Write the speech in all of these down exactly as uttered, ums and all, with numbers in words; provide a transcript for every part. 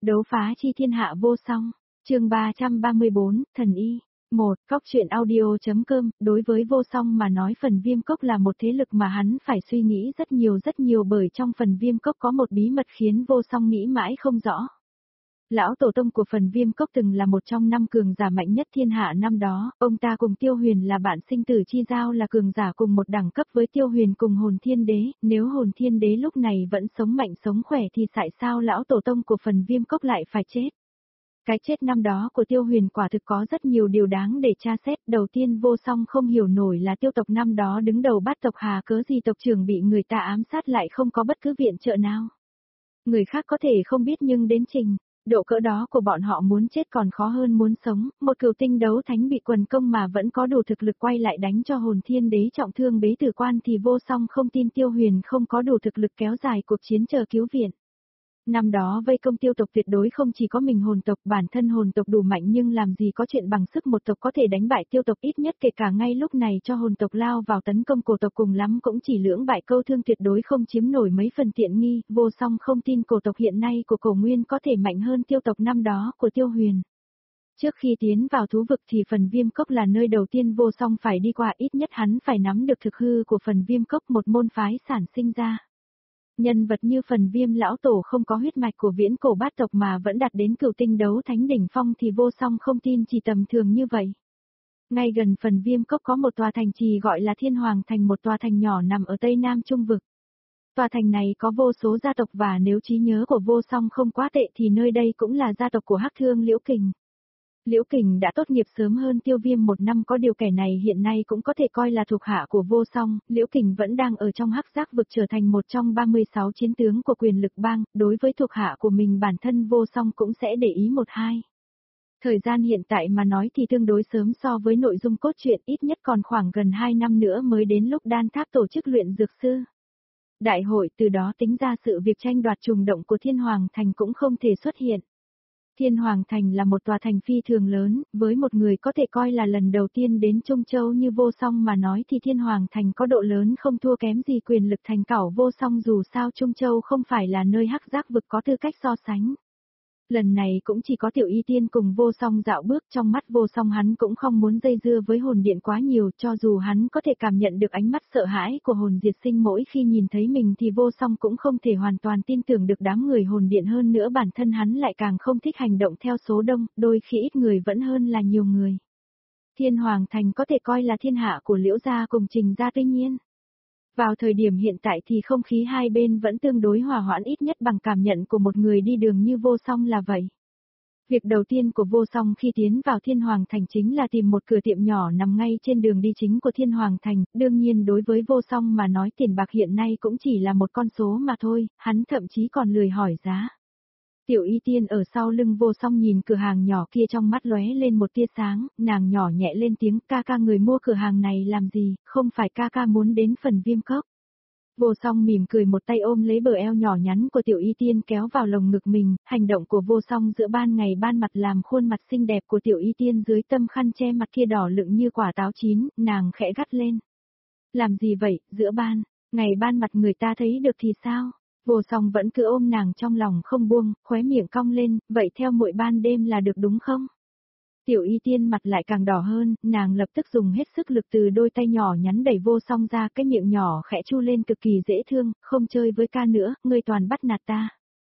Đấu phá chi thiên hạ vô song, chương ba trăm ba mươi bốn, thần y. một. Cóc truyện audio.com, đối với vô song mà nói phần viêm cốc là một thế lực mà hắn phải suy nghĩ rất nhiều rất nhiều bởi trong phần viêm cốc có một bí mật khiến vô song nghĩ mãi không rõ. Lão tổ tông của phần viêm cốc từng là một trong năm cường giả mạnh nhất thiên hạ năm đó, ông ta cùng Tiêu Huyền là bạn sinh tử chi giao là cường giả cùng một đẳng cấp với Tiêu Huyền cùng Hồn Thiên Đế, nếu Hồn Thiên Đế lúc này vẫn sống mạnh sống khỏe thì tại sao lão tổ tông của phần viêm cốc lại phải chết? Cái chết năm đó của Tiêu Huyền quả thực có rất nhiều điều đáng để tra xét, đầu tiên vô song không hiểu nổi là tiêu tộc năm đó đứng đầu bát tộc Hà cớ gì tộc trưởng bị người ta ám sát lại không có bất cứ viện trợ nào. Người khác có thể không biết nhưng đến trình độ cỡ đó của bọn họ muốn chết còn khó hơn muốn sống, một cửu tinh đấu thánh bị quần công mà vẫn có đủ thực lực quay lại đánh cho Hồn Thiên Đế trọng thương bế tử quan thì vô song không tin Tiêu Huyền không có đủ thực lực kéo dài cuộc chiến chờ cứu viện. Năm đó vây công tiêu tộc tuyệt đối không chỉ có mình hồn tộc, bản thân hồn tộc đủ mạnh nhưng làm gì có chuyện bằng sức một tộc có thể đánh bại tiêu tộc, ít nhất kể cả ngay lúc này cho hồn tộc lao vào tấn công cổ tộc cùng lắm cũng chỉ lưỡng bại câu thương, tuyệt đối không chiếm nổi mấy phần tiện nghi, vô song không tin cổ tộc hiện nay của cổ nguyên có thể mạnh hơn tiêu tộc năm đó của Tiêu Huyền. Trước khi tiến vào thú vực thì phần viêm cốc là nơi đầu tiên vô song phải đi qua, ít nhất hắn phải nắm được thực hư của phần viêm cốc, một môn phái sản sinh ra. Nhân vật như phần viêm lão tổ không có huyết mạch của viễn cổ bát tộc mà vẫn đạt đến cửu tinh đấu thánh đỉnh phong thì vô song không tin chỉ tầm thường như vậy. Ngay gần phần viêm cốc có một tòa thành trì gọi là Thiên Hoàng Thành, một tòa thành nhỏ nằm ở tây nam trung vực. Tòa thành này có vô số gia tộc và nếu trí nhớ của vô song không quá tệ thì nơi đây cũng là gia tộc của Hắc Thương Liễu Kình. Liễu Kình đã tốt nghiệp sớm hơn Tiêu Viêm một năm, có điều kẻ này hiện nay cũng có thể coi là thuộc hạ của vô song, Liễu Kình vẫn đang ở trong Hắc Giác vực trở thành một trong ba mươi sáu chiến tướng của quyền lực bang, đối với thuộc hạ của mình bản thân vô song cũng sẽ để ý một hai. Thời gian hiện tại mà nói thì tương đối sớm so với nội dung cốt truyện, ít nhất còn khoảng gần hai năm nữa mới đến lúc Đan Tháp tổ chức luyện dược sư. Đại hội, từ đó tính ra sự việc tranh đoạt trùng động của Thiên Hoàng Thành cũng không thể xuất hiện. Thiên Hoàng Thành là một tòa thành phi thường lớn, với một người có thể coi là lần đầu tiên đến Trung Châu như vô song mà nói thì Thiên Hoàng Thành có độ lớn không thua kém gì quyền lực thành cảo vô song, dù sao Trung Châu không phải là nơi Hắc Giác vực có tư cách so sánh. Lần này cũng chỉ có Tiểu Y Tiên cùng vô song dạo bước, trong mắt vô song hắn cũng không muốn dây dưa với hồn điện quá nhiều, cho dù hắn có thể cảm nhận được ánh mắt sợ hãi của hồn diệt sinh mỗi khi nhìn thấy mình thì vô song cũng không thể hoàn toàn tin tưởng được đám người hồn điện, hơn nữa bản thân hắn lại càng không thích hành động theo số đông, đôi khi ít người vẫn hơn là nhiều người. Thiên Hoàng Thành có thể coi là thiên hạ của Liễu gia cùng Trình gia, tuy nhiên vào thời điểm hiện tại thì không khí hai bên vẫn tương đối hòa hoãn, ít nhất bằng cảm nhận của một người đi đường như vô song là vậy. Việc đầu tiên của vô song khi tiến vào Thiên Hoàng Thành chính là tìm một cửa tiệm nhỏ nằm ngay trên đường đi chính của Thiên Hoàng Thành, đương nhiên đối với vô song mà nói tiền bạc hiện nay cũng chỉ là một con số mà thôi, hắn thậm chí còn lười hỏi giá. Tiểu Y Tiên ở sau lưng vô song nhìn cửa hàng nhỏ kia trong mắt lóe lên một tia sáng, nàng nhỏ nhẹ lên tiếng, ca ca người mua cửa hàng này làm gì, không phải ca ca muốn đến phần viêm cốc. Vô song mỉm cười một tay ôm lấy bờ eo nhỏ nhắn của Tiểu Y Tiên kéo vào lồng ngực mình, hành động của vô song giữa ban ngày ban mặt làm khuôn mặt xinh đẹp của Tiểu Y Tiên dưới tâm khăn che mặt kia đỏ lựng như quả táo chín, nàng khẽ gắt lên. Làm gì vậy, giữa ban, ngày ban mặt người ta thấy được thì sao? Vô song vẫn cứ ôm nàng trong lòng không buông, khóe miệng cong lên, vậy theo muội ban đêm là được đúng không? Tiểu Y Tiên mặt lại càng đỏ hơn, nàng lập tức dùng hết sức lực từ đôi tay nhỏ nhắn đẩy vô song ra, cái miệng nhỏ khẽ chu lên cực kỳ dễ thương, không chơi với ca nữa, ngươi toàn bắt nạt ta.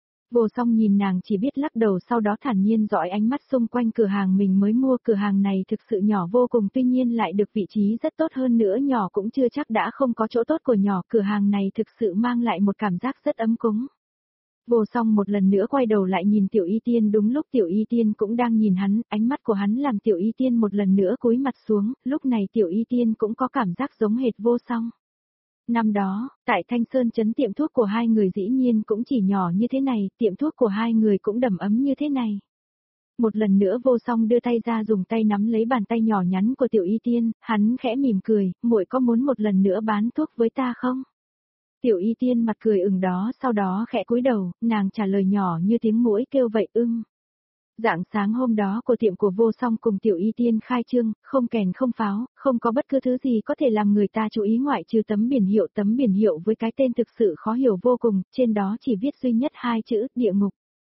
Vô song nhìn nàng chỉ biết lắc đầu, sau đó thản nhiên dõi ánh mắt xung quanh cửa hàng mình mới mua, cửa hàng này thực sự nhỏ vô cùng, tuy nhiên lại được vị trí rất tốt, hơn nữa nhỏ cũng chưa chắc đã không có chỗ tốt của nhỏ, cửa hàng này thực sự mang lại một cảm giác rất ấm cúng. Vô song một lần nữa quay đầu lại nhìn Tiểu Y Tiên, đúng lúc Tiểu Y Tiên cũng đang nhìn hắn, ánh mắt của hắn làm Tiểu Y Tiên một lần nữa cúi mặt xuống, lúc này Tiểu Y Tiên cũng có cảm giác giống hệt vô song. Năm đó, tại Thanh Sơn trấn tiệm thuốc của hai người dĩ nhiên cũng chỉ nhỏ như thế này, tiệm thuốc của hai người cũng đầm ấm như thế này. Một lần nữa vô song đưa tay ra dùng tay nắm lấy bàn tay nhỏ nhắn của Tiểu Y Tiên, hắn khẽ mỉm cười, muội có muốn một lần nữa bán thuốc với ta không? Tiểu Y Tiên mặt cười ửng đó, sau đó khẽ cúi đầu, nàng trả lời nhỏ như tiếng muỗi kêu vậy, ưng. Rạng sáng hôm đó của tiệm của vô song cùng Tiểu Y Tiên khai trương, không kèn không pháo, không có bất cứ thứ gì có thể làm người ta chú ý ngoại trừ tấm biển hiệu, tấm biển hiệu với cái tên thực sự khó hiểu vô cùng, trên đó chỉ viết duy nhất hai chữ, địa ngục.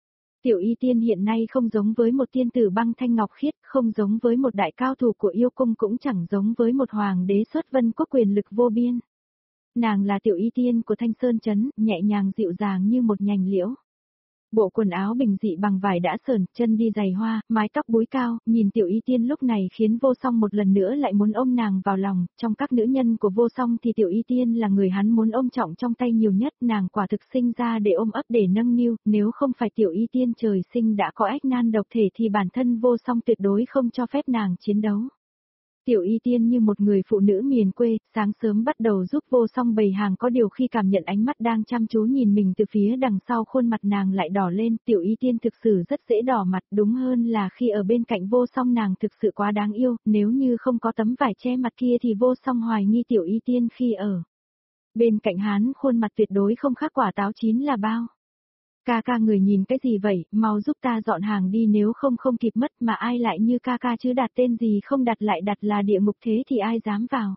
Tiểu Y Tiên hiện nay không giống với một tiên tử băng thanh ngọc khiết, không giống với một đại cao thủ của yêu cung, cũng chẳng giống với một hoàng đế xuất vân quốc quyền lực vô biên. Nàng là Tiểu Y Tiên của Thanh Sơn Trấn, nhẹ nhàng dịu dàng như một nhành liễu. Bộ quần áo bình dị bằng vải đã sờn, chân đi giày hoa, mái tóc búi cao, nhìn Tiểu Y Tiên lúc này khiến Vô Song một lần nữa lại muốn ôm nàng vào lòng. Trong các nữ nhân của Vô Song thì Tiểu Y Tiên là người hắn muốn ôm trọng trong tay nhiều nhất. Nàng quả thực sinh ra để ôm ấp, để nâng niu, nếu không phải Tiểu Y Tiên trời sinh đã có ách nan độc thể thì bản thân Vô Song tuyệt đối không cho phép nàng chiến đấu. Tiểu Y Tiên như một người phụ nữ miền quê, sáng sớm bắt đầu giúp Vô Song bày hàng, có điều khi cảm nhận ánh mắt đang chăm chú nhìn mình từ phía đằng sau, khuôn mặt nàng lại đỏ lên. Tiểu Y Tiên thực sự rất dễ đỏ mặt, đúng hơn là khi ở bên cạnh Vô Song nàng thực sự quá đáng yêu, nếu như không có tấm vải che mặt kia thì Vô Song hoài nghi Tiểu Y Tiên khi ở bên cạnh hắn khuôn mặt tuyệt đối không khác quả táo chín là bao. Ca ca người nhìn cái gì vậy, mau giúp ta dọn hàng đi, nếu không không kịp mất, mà ai lại như ca ca chứ, đặt tên gì không đặt lại đặt là địa ngục, thế thì ai dám vào.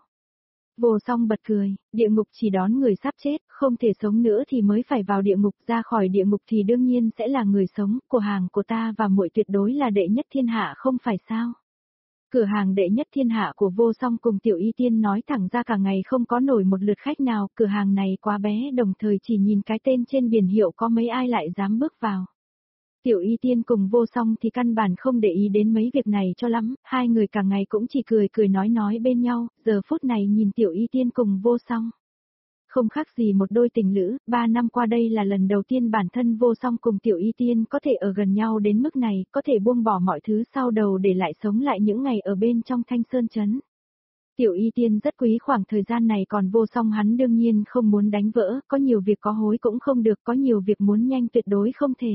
Vô Song bật cười, địa ngục chỉ đón người sắp chết, không thể sống nữa thì mới phải vào địa ngục, ra khỏi địa ngục thì đương nhiên sẽ là người sống, cửa hàng của ta và muội tuyệt đối là đệ nhất thiên hạ không phải sao. Cửa hàng đệ nhất thiên hạ của Vô Song cùng Tiểu Y Tiên nói thẳng ra cả ngày không có nổi một lượt khách nào, cửa hàng này quá bé, đồng thời chỉ nhìn cái tên trên biển hiệu có mấy ai lại dám bước vào. Tiểu Y Tiên cùng Vô Song thì căn bản không để ý đến mấy việc này cho lắm, hai người cả ngày cũng chỉ cười cười nói nói bên nhau, giờ phút này nhìn Tiểu Y Tiên cùng Vô Song. Không khác gì một đôi tình lữ, ba năm qua đây là lần đầu tiên bản thân Vô Song cùng Tiểu Y Tiên có thể ở gần nhau đến mức này, có thể buông bỏ mọi thứ sau đầu để lại sống lại những ngày ở bên trong Thanh Sơn Trấn. Tiểu Y Tiên rất quý khoảng thời gian này, còn Vô Song hắn đương nhiên không muốn đánh vỡ, có nhiều việc có hối cũng không được, có nhiều việc muốn nhanh tuyệt đối không thể.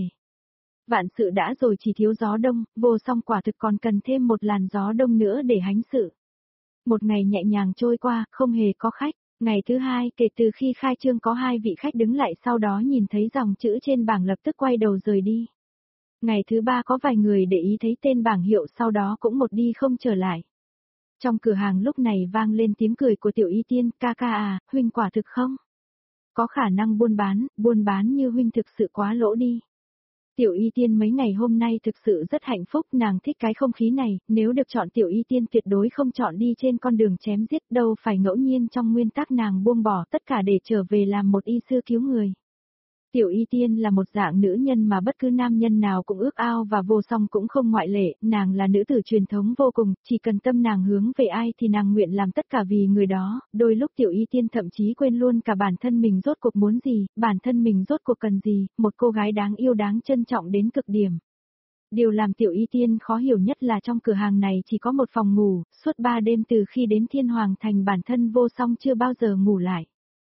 Vạn sự đã rồi chỉ thiếu gió đông, Vô Song quả thực còn cần thêm một làn gió đông nữa để hánh sự. Một ngày nhẹ nhàng trôi qua, không hề có khách. Ngày thứ hai, kể từ khi khai trương có hai vị khách đứng lại, sau đó nhìn thấy dòng chữ trên bảng lập tức quay đầu rời đi. Ngày thứ ba có vài người để ý thấy tên bảng hiệu, sau đó cũng một đi không trở lại. Trong cửa hàng lúc này vang lên tiếng cười của Tiểu Y Tiên, ca ca à, huynh quả thực không? Có khả năng buôn bán, buôn bán như huynh thực sự quá lỗ đi. Tiểu Y Tiên mấy ngày hôm nay thực sự rất hạnh phúc, nàng thích cái không khí này, nếu được chọn Tiểu Y Tiên tuyệt đối không chọn đi trên con đường chém giết, đâu phải ngẫu nhiên, trong nguyên tắc nàng buông bỏ tất cả để trở về làm một y sư cứu người. Tiểu Y Tiên là một dạng nữ nhân mà bất cứ nam nhân nào cũng ước ao và Vô Song cũng không ngoại lệ, nàng là nữ tử truyền thống vô cùng, chỉ cần tâm nàng hướng về ai thì nàng nguyện làm tất cả vì người đó, đôi lúc Tiểu Y Tiên thậm chí quên luôn cả bản thân mình rốt cuộc muốn gì, bản thân mình rốt cuộc cần gì, một cô gái đáng yêu đáng trân trọng đến cực điểm. Điều làm Tiểu Y Tiên khó hiểu nhất là trong cửa hàng này chỉ có một phòng ngủ, suốt ba đêm từ khi đến Thiên Hoàng Thành bản thân Vô Song chưa bao giờ ngủ lại.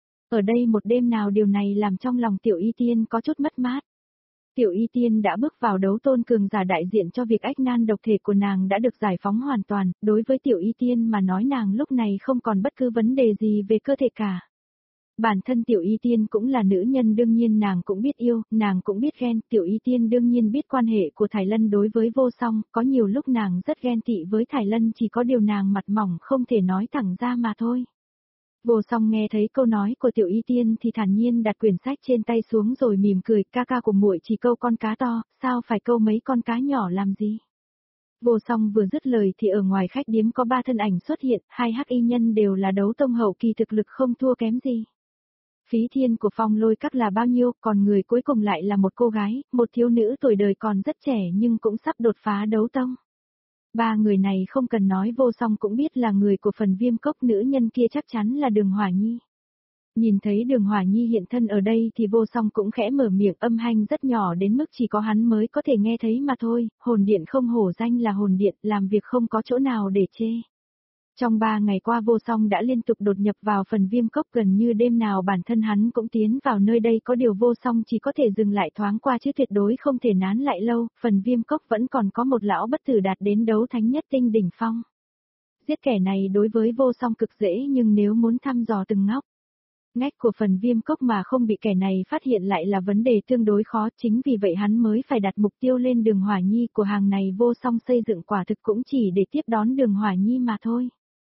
Ở đây một đêm nào, điều này làm trong lòng Tiểu Y Tiên có chút mất mát. Tiểu Y Tiên đã bước vào đấu tôn cường giả, đại diện cho việc ách nan độc thể của nàng đã được giải phóng hoàn toàn, đối với Tiểu Y Tiên mà nói nàng lúc này không còn bất cứ vấn đề gì về cơ thể cả. Bản thân Tiểu Y Tiên cũng là nữ nhân, đương nhiên nàng cũng biết yêu, nàng cũng biết ghen, Tiểu Y Tiên đương nhiên biết quan hệ của Thải Lân đối với Vô Song, có nhiều lúc nàng rất ghen tị với Thải Lân, chỉ có điều nàng mặt mỏng không thể nói thẳng ra mà thôi. Vô Song nghe thấy câu nói của Tiểu Y Tiên thì thản nhiên đặt quyển sách trên tay xuống rồi mỉm cười, ca ca của muội chỉ câu con cá to, sao phải câu mấy con cá nhỏ làm gì? Vô Song vừa dứt lời thì ở ngoài khách điếm có ba thân ảnh xuất hiện, hai hắc y nhân đều là đấu tông hậu kỳ, thực lực không thua kém gì. Phí thiên của Phong Lôi Các là bao nhiêu, còn người cuối cùng lại là một cô gái, một thiếu nữ tuổi đời còn rất trẻ nhưng cũng sắp đột phá đấu tông. Ba người này không cần nói Vô Song cũng biết là người của phần Viêm Cốc, nữ nhân kia chắc chắn là Đường Hỏa Nhi. Nhìn thấy Đường Hỏa Nhi hiện thân ở đây thì Vô Song cũng khẽ mở miệng, âm thanh rất nhỏ đến mức chỉ có hắn mới có thể nghe thấy mà thôi, hồn điện không hổ danh là hồn điện, làm việc không có chỗ nào để chê. Trong ba ngày qua Vô Song đã liên tục đột nhập vào phần Viêm Cốc, gần như đêm nào bản thân hắn cũng tiến vào nơi đây, có điều Vô Song chỉ có thể dừng lại thoáng qua chứ tuyệt đối không thể nán lại lâu, phần Viêm Cốc vẫn còn có một lão bất tử đạt đến đấu thánh nhất tinh đỉnh phong. Giết kẻ này đối với Vô Song cực dễ, nhưng nếu muốn thăm dò từng ngóc ngách của phần Viêm Cốc mà không bị kẻ này phát hiện lại là vấn đề tương đối khó, chính vì vậy hắn mới phải đặt mục tiêu lên Đường Hỏa Nhi. Của hàng này Vô Song xây dựng quả thực cũng chỉ để tiếp đón Đường Hỏa Nhi mà thôi.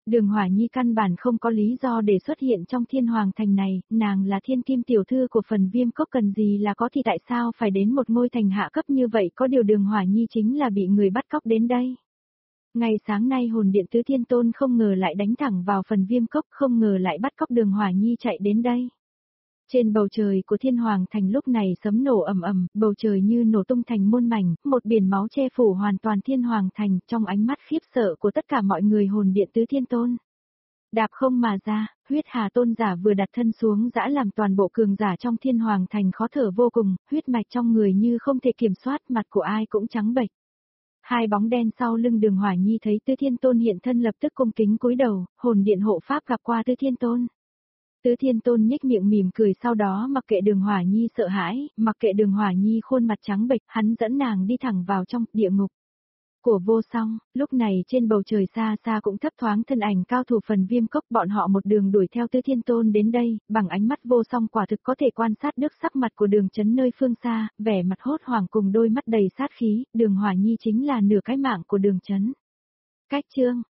Đường Hỏa Nhi căn bản không có lý do để xuất hiện trong thiên hoàng thành này, nàng là thiên kim tiểu thư của phần viêm cốc, cần gì là có thì tại sao phải đến một ngôi thành hạ cấp như vậy, có điều Đường Hỏa Nhi chính là bị người bắt cóc đến đây. Ngày sáng nay hồn điện tứ thiên tôn không ngờ lại đánh thẳng vào phần viêm cốc, không ngờ lại bắt cóc Đường Hỏa Nhi chạy đến đây. Trên bầu trời của thiên hoàng thành lúc này sấm nổ ầm ầm, bầu trời như nổ tung thành muôn mảnh, một biển máu che phủ hoàn toàn thiên hoàng thành, trong ánh mắt khiếp sợ của tất cả mọi người hồn điện tứ thiên tôn. Đạp không mà ra, huyết hà tôn giả vừa đặt thân xuống dã làm toàn bộ cường giả trong thiên hoàng thành khó thở vô cùng, huyết mạch trong người như không thể kiểm soát, mặt của ai cũng trắng bệch. Hai bóng đen sau lưng Đường Hỏa Nhi thấy Tứ Thiên Tôn hiện thân lập tức cung kính cúi đầu, hồn điện hộ pháp gặp qua Tứ Thiên Tôn. Tứ Thiên Tôn nhếch miệng mỉm cười, sau đó mặc kệ Đường Hỏa Nhi sợ hãi, mặc kệ Đường Hỏa Nhi khuôn mặt trắng bệch, hắn dẫn nàng đi thẳng vào trong địa ngục của Vô Song. Lúc này trên bầu trời xa xa cũng thấp thoáng thân ảnh cao thủ phần viêm cốc, bọn họ một đường đuổi theo Tứ Thiên Tôn đến đây, bằng ánh mắt Vô Song quả thực có thể quan sát được sắc mặt của Đường Chấn nơi phương xa, vẻ mặt hốt hoảng cùng đôi mắt đầy sát khí, Đường Hỏa Nhi chính là nửa cái mạng của Đường Chấn. Cách chương